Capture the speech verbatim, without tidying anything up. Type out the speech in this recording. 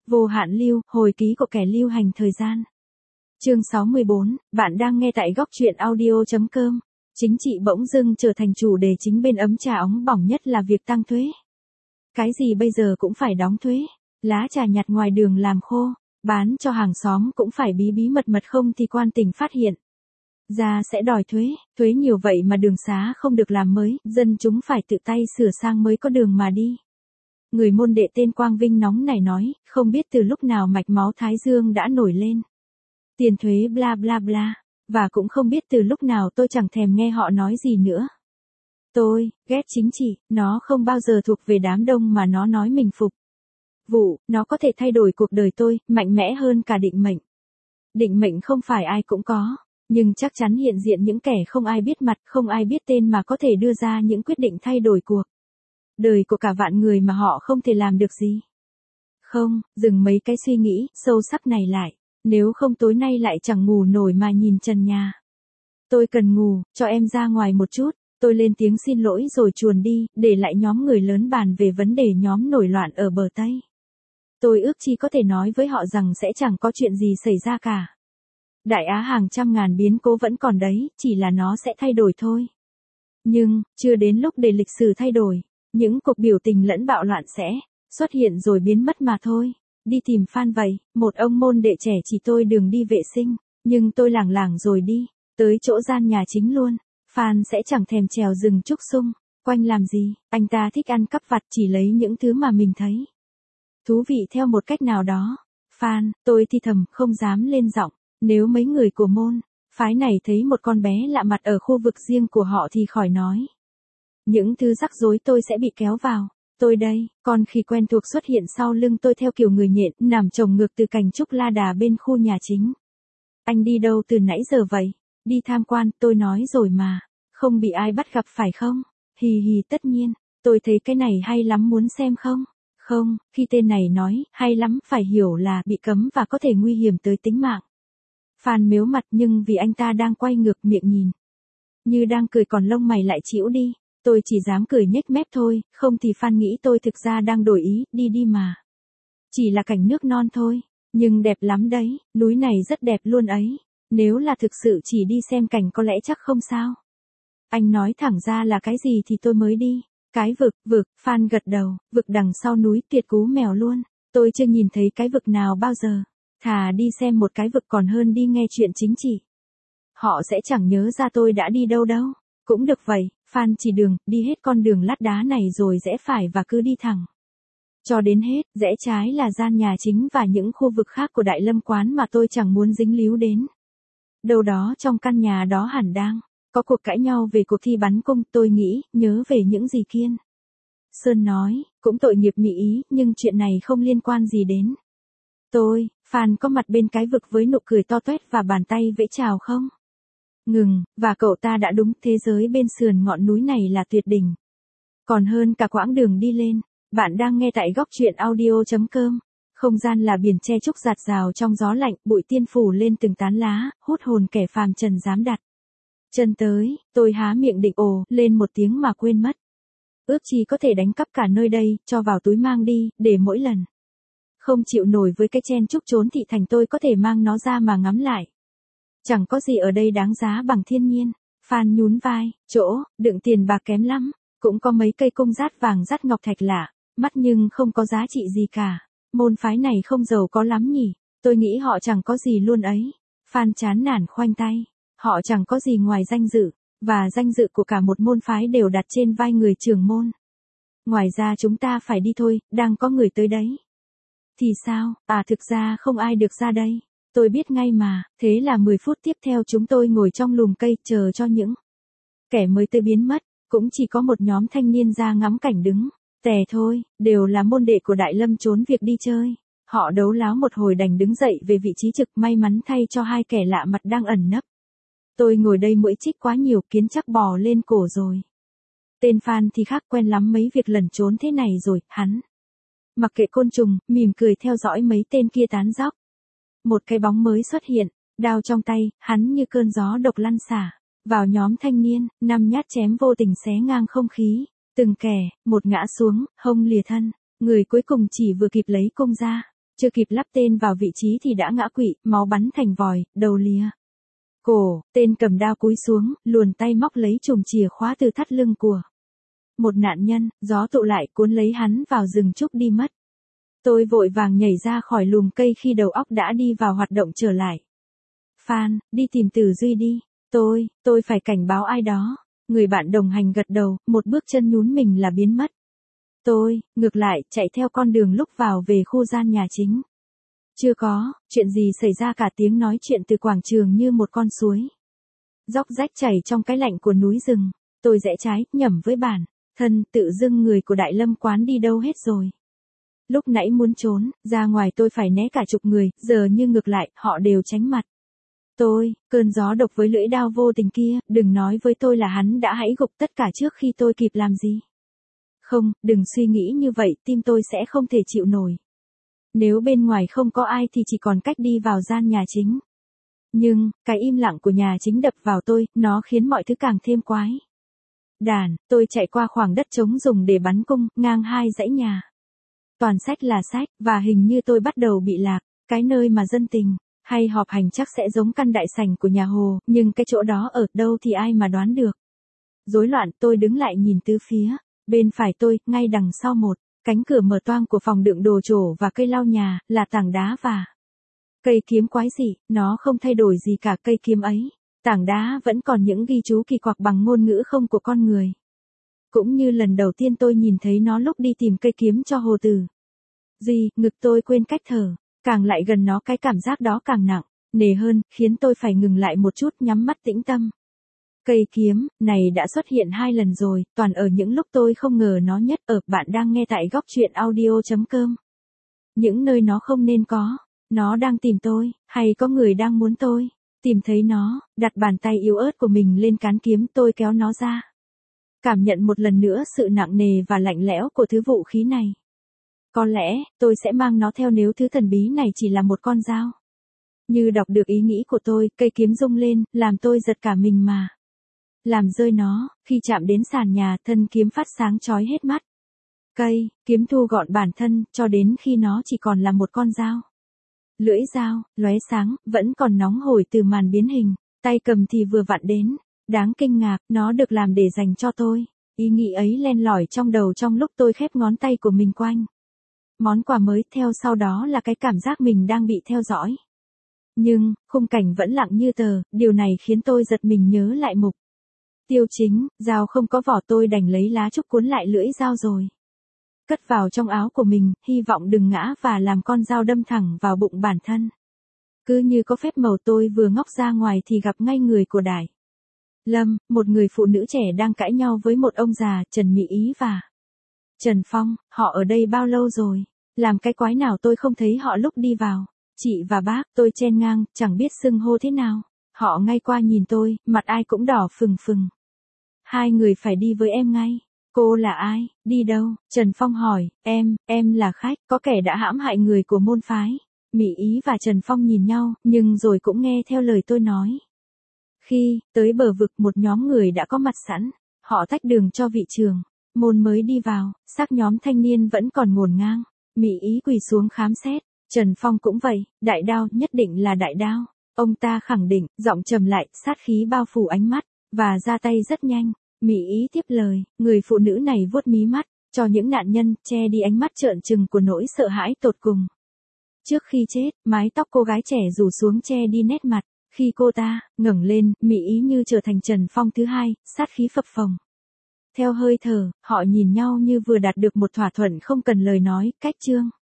Vô hạn lưu, hồi ký của kẻ lưu hành thời gian. Chương sáu mươi bốn, bạn đang nghe tại góc truyện audio chấm com. Chính trị bỗng dưng trở thành chủ đề chính bên ấm trà óng bỏng nhất là việc tăng thuế. Cái gì bây giờ cũng phải đóng thuế. Lá trà nhặt ngoài đường làm khô, bán cho hàng xóm cũng phải bí bí mật mật không thì quan tỉnh phát hiện ra sẽ đòi thuế, thuế nhiều vậy mà đường xá không được làm mới, dân chúng phải tự tay sửa sang mới có đường mà đi. Người môn đệ tên Quang Vinh nóng này nói, không biết từ lúc nào mạch máu Thái Dương đã nổi lên. Tiền thuế bla bla bla, và cũng không biết từ lúc nào tôi chẳng thèm nghe họ nói gì nữa. Tôi, ghét chính trị, nó không bao giờ thuộc về đám đông mà nó nói mình phục vụ, nó có thể thay đổi cuộc đời tôi, mạnh mẽ hơn cả định mệnh. Định mệnh không phải ai cũng có, nhưng chắc chắn hiện diện những kẻ không ai biết mặt, không ai biết tên mà có thể đưa ra những quyết định thay đổi cuộc đời của cả vạn người mà họ không thể làm được gì. Không, dừng mấy cái suy nghĩ sâu sắc này lại, nếu không tối nay lại chẳng ngủ nổi mà nhìn trần nhà. Tôi cần ngủ, cho em ra ngoài một chút. Tôi lên tiếng xin lỗi rồi chuồn đi, để lại nhóm người lớn bàn về vấn đề nhóm nổi loạn ở bờ Tây. Tôi ước chi có thể nói với họ rằng sẽ chẳng có chuyện gì xảy ra cả. Đại Á hàng trăm ngàn biến cố vẫn còn đấy, chỉ là nó sẽ thay đổi thôi. Nhưng, chưa đến lúc để lịch sử thay đổi, những cuộc biểu tình lẫn bạo loạn sẽ xuất hiện rồi biến mất mà thôi. Đi tìm Phan vậy, một ông môn đệ trẻ chỉ tôi đường đi vệ sinh, nhưng tôi lảng lảng rồi đi, tới chỗ gian nhà chính luôn. Phan sẽ chẳng thèm trèo rừng trúc sung, quanh làm gì, anh ta thích ăn cắp vặt chỉ lấy những thứ mà mình thấy thú vị theo một cách nào đó. Phan, tôi thì thầm, không dám lên giọng, nếu mấy người của môn phái này thấy một con bé lạ mặt ở khu vực riêng của họ thì khỏi nói. Những thứ rắc rối tôi sẽ bị kéo vào. Tôi đây, con khỉ quen thuộc xuất hiện sau lưng tôi theo kiểu người nhện, nằm chồng ngược từ cành trúc la đà bên khu nhà chính. Anh đi đâu từ nãy giờ vậy? Đi tham quan, tôi nói rồi mà. Không bị ai bắt gặp phải không? Hì hì tất nhiên, tôi thấy cái này hay lắm muốn xem không? Không, khi tên này nói, hay lắm phải hiểu là bị cấm và có thể nguy hiểm tới tính mạng. Phan mếu mặt nhưng vì anh ta đang quay ngược miệng nhìn. Như đang cười còn lông mày lại chĩu đi. Tôi chỉ dám cười nhếch mép thôi, không thì Phan nghĩ tôi thực ra đang đổi ý, đi đi mà. Chỉ là cảnh nước non thôi, nhưng đẹp lắm đấy, núi này rất đẹp luôn ấy. Nếu là thực sự chỉ đi xem cảnh có lẽ chắc không sao. Anh nói thẳng ra là cái gì thì tôi mới đi. Cái vực, vực, Phan gật đầu, vực đằng sau núi tuyệt cú mèo luôn. Tôi chưa nhìn thấy cái vực nào bao giờ. Thà đi xem một cái vực còn hơn đi nghe chuyện chính trị. Họ sẽ chẳng nhớ ra tôi đã đi đâu đâu. Cũng được vậy, Phan chỉ đường, đi hết con đường lát đá này rồi rẽ phải và cứ đi thẳng. Cho đến hết, rẽ trái là gian nhà chính và những khu vực khác của Đại Lâm Quán mà tôi chẳng muốn dính líu đến. Đâu đó trong căn nhà đó hẳn đang có cuộc cãi nhau về cuộc thi bắn cung, tôi nghĩ, nhớ về những gì Kiên Sơn nói, cũng tội nghiệp Mỹ Ý, nhưng chuyện này không liên quan gì đến tôi. Phan có mặt bên cái vực với nụ cười to toét và bàn tay vẫy chào không? Ngừng, và cậu ta đã đúng, thế giới bên sườn ngọn núi này là tuyệt đỉnh. Còn hơn cả quãng đường đi lên. Bạn đang nghe tại góc truyện audio chấm com. Không gian là biển tre trúc rạt rào trong gió lạnh, bụi tiên phủ lên từng tán lá, hút hồn kẻ phàm trần dám đặt chân tới. Tôi há miệng định ồ lên một tiếng mà quên mất. Ước chi có thể đánh cắp cả nơi đây, cho vào túi mang đi, để mỗi lần không chịu nổi với cái chen chúc trốn thị thành tôi có thể mang nó ra mà ngắm lại. Chẳng có gì ở đây đáng giá bằng thiên nhiên. Phan nhún vai, chỗ đựng tiền bạc kém lắm, cũng có mấy cây cung rát vàng rát ngọc thạch lạ, mắt nhưng không có giá trị gì cả. Môn phái này không giàu có lắm nhỉ, tôi nghĩ họ chẳng có gì luôn ấy. Phan chán nản khoanh tay, họ chẳng có gì ngoài danh dự, và danh dự của cả một môn phái đều đặt trên vai người trưởng môn. Ngoài ra chúng ta phải đi thôi, đang có người tới đấy. Thì sao, à thực ra không ai được ra đây. Tôi biết ngay mà, thế là mười phút tiếp theo chúng tôi ngồi trong lùm cây chờ cho những kẻ mới tới biến mất, cũng chỉ có một nhóm thanh niên ra ngắm cảnh đứng. Tè thôi, đều là môn đệ của Đại Lâm trốn việc đi chơi. Họ đấu láo một hồi đành đứng dậy về vị trí trực, may mắn thay cho hai kẻ lạ mặt đang ẩn nấp. Tôi ngồi đây mũi chích quá nhiều, kiến chắc bò lên cổ rồi. Tên Phan thì khác, quen lắm mấy việc lẩn trốn thế này rồi, hắn mặc kệ côn trùng, mỉm cười theo dõi mấy tên kia tán dóc. Một cái bóng mới xuất hiện, đao trong tay, hắn như cơn gió độc lăn xả vào nhóm thanh niên, năm nhát chém vô tình xé ngang không khí. Từng kẻ, một ngã xuống, hông lìa thân, người cuối cùng chỉ vừa kịp lấy cung ra. Chưa kịp lắp tên vào vị trí thì đã ngã quỵ, máu bắn thành vòi, đầu lìa cổ, tên cầm đao cúi xuống, luồn tay móc lấy chùm chìa khóa từ thắt lưng của một nạn nhân, gió tụ lại cuốn lấy hắn vào rừng trúc đi mất. Tôi vội vàng nhảy ra khỏi lùm cây khi đầu óc đã đi vào hoạt động trở lại. Phan, đi tìm Tử Duy đi. Tôi, tôi phải cảnh báo ai đó. Người bạn đồng hành gật đầu, một bước chân nhún mình là biến mất. Tôi, ngược lại, chạy theo con đường lúc vào về khu gian nhà chính. Chưa có, chuyện gì xảy ra cả tiếng nói chuyện từ quảng trường như một con suối. Dốc rách chảy trong cái lạnh của núi rừng. Tôi rẽ trái, nhẩm với bản thân, tự dưng người của Đại Lâm quán đi đâu hết rồi. Lúc nãy muốn trốn, ra ngoài tôi phải né cả chục người, giờ như ngược lại, họ đều tránh mặt. Tôi, cơn gió độc với lưỡi đao vô tình kia, đừng nói với tôi là hắn đã hãy gục tất cả trước khi tôi kịp làm gì. Không, đừng suy nghĩ như vậy, tim tôi sẽ không thể chịu nổi. Nếu bên ngoài không có ai thì chỉ còn cách đi vào gian nhà chính. Nhưng, cái im lặng của nhà chính đập vào tôi, nó khiến mọi thứ càng thêm quái. Đàn, tôi chạy qua khoảng đất trống dùng để bắn cung, ngang hai dãy nhà. Toàn sách là sách, và hình như tôi bắt đầu bị lạc, cái nơi mà dân tình hay họp hành chắc sẽ giống căn đại sảnh của nhà Hồ, nhưng cái chỗ đó ở đâu thì ai mà đoán được. Rối loạn, tôi đứng lại nhìn tứ phía, bên phải tôi, ngay đằng sau một cánh cửa mở toang của phòng đựng đồ trổ và cây lau nhà, là tảng đá và cây kiếm quái dị, nó không thay đổi gì cả cây kiếm ấy. Tảng đá vẫn còn những ghi chú kỳ quặc bằng ngôn ngữ không của con người. Cũng như lần đầu tiên tôi nhìn thấy nó lúc đi tìm cây kiếm cho Hồ Tử Duy, ngực tôi quên cách thở, càng lại gần nó cái cảm giác đó càng nặng, nề hơn, khiến tôi phải ngừng lại một chút nhắm mắt tĩnh tâm. Cây kiếm, này đã xuất hiện hai lần rồi, toàn ở những lúc tôi không ngờ nó nhất ở. Bạn đang nghe tại góc truyện audio chấm com. Những nơi nó không nên có, nó đang tìm tôi, hay có người đang muốn tôi tìm thấy nó. Đặt bàn tay yếu ớt của mình lên cán kiếm, tôi kéo nó ra. Cảm nhận một lần nữa sự nặng nề và lạnh lẽo của thứ vũ khí này. Có lẽ, tôi sẽ mang nó theo nếu thứ thần bí này chỉ là một con dao. Như đọc được ý nghĩ của tôi, cây kiếm rung lên, làm tôi giật cả mình mà làm rơi nó. Khi chạm đến sàn nhà, thân kiếm phát sáng chói hết mắt. Cây kiếm thu gọn bản thân, cho đến khi nó chỉ còn là một con dao. Lưỡi dao, lóe sáng, vẫn còn nóng hổi từ màn biến hình. Tay cầm thì vừa vặn đến. Đáng kinh ngạc, nó được làm để dành cho tôi. Ý nghĩ ấy len lỏi trong đầu trong lúc tôi khép ngón tay của mình quanh món quà mới, theo sau đó là cái cảm giác mình đang bị theo dõi. Nhưng, khung cảnh vẫn lặng như tờ, điều này khiến tôi giật mình nhớ lại mục tiêu chính. Dao không có vỏ, tôi đành lấy lá trúc cuốn lại lưỡi dao rồi cất vào trong áo của mình, hy vọng đừng ngã và làm con dao đâm thẳng vào bụng bản thân. Cứ như có phép màu, tôi vừa ngóc ra ngoài thì gặp ngay người của Đại Lâm, một người phụ nữ trẻ đang cãi nhau với một ông già, Trần Mỹ Ý và Trần Phong. Họ ở đây bao lâu rồi? Làm cái quái nào tôi không thấy họ lúc đi vào? Chị và bác, tôi chen ngang, chẳng biết xưng hô thế nào. Họ ngay qua nhìn tôi, mặt ai cũng đỏ phừng phừng. Hai người phải đi với em ngay. Cô là ai? Đi đâu? Trần Phong hỏi. Em, em là khách, có kẻ đã hãm hại người của môn phái. Mỹ Ý và Trần Phong nhìn nhau, nhưng rồi cũng nghe theo lời tôi nói. Khi tới bờ vực, một nhóm người đã có mặt sẵn. Họ tách đường cho vị trưởng môn mới đi vào. Xác nhóm thanh niên vẫn còn ngổn ngang. Mỹ Ý quỳ xuống khám xét. Trần Phong cũng vậy. Đại đao, nhất định là đại đao. Ông ta khẳng định, giọng trầm lại, sát khí bao phủ ánh mắt, và ra tay rất nhanh. Mỹ Ý tiếp lời, người phụ nữ này vuốt mí mắt, cho những nạn nhân, che đi ánh mắt trợn trừng của nỗi sợ hãi tột cùng. Trước khi chết, mái tóc cô gái trẻ rủ xuống che đi nét mặt. Khi cô ta ngẩng lên, Mỹ Ý như trở thành Trần Phong thứ hai, sát khí phập phồng. Theo hơi thở, họ nhìn nhau như vừa đạt được một thỏa thuận không cần lời nói. Cách chương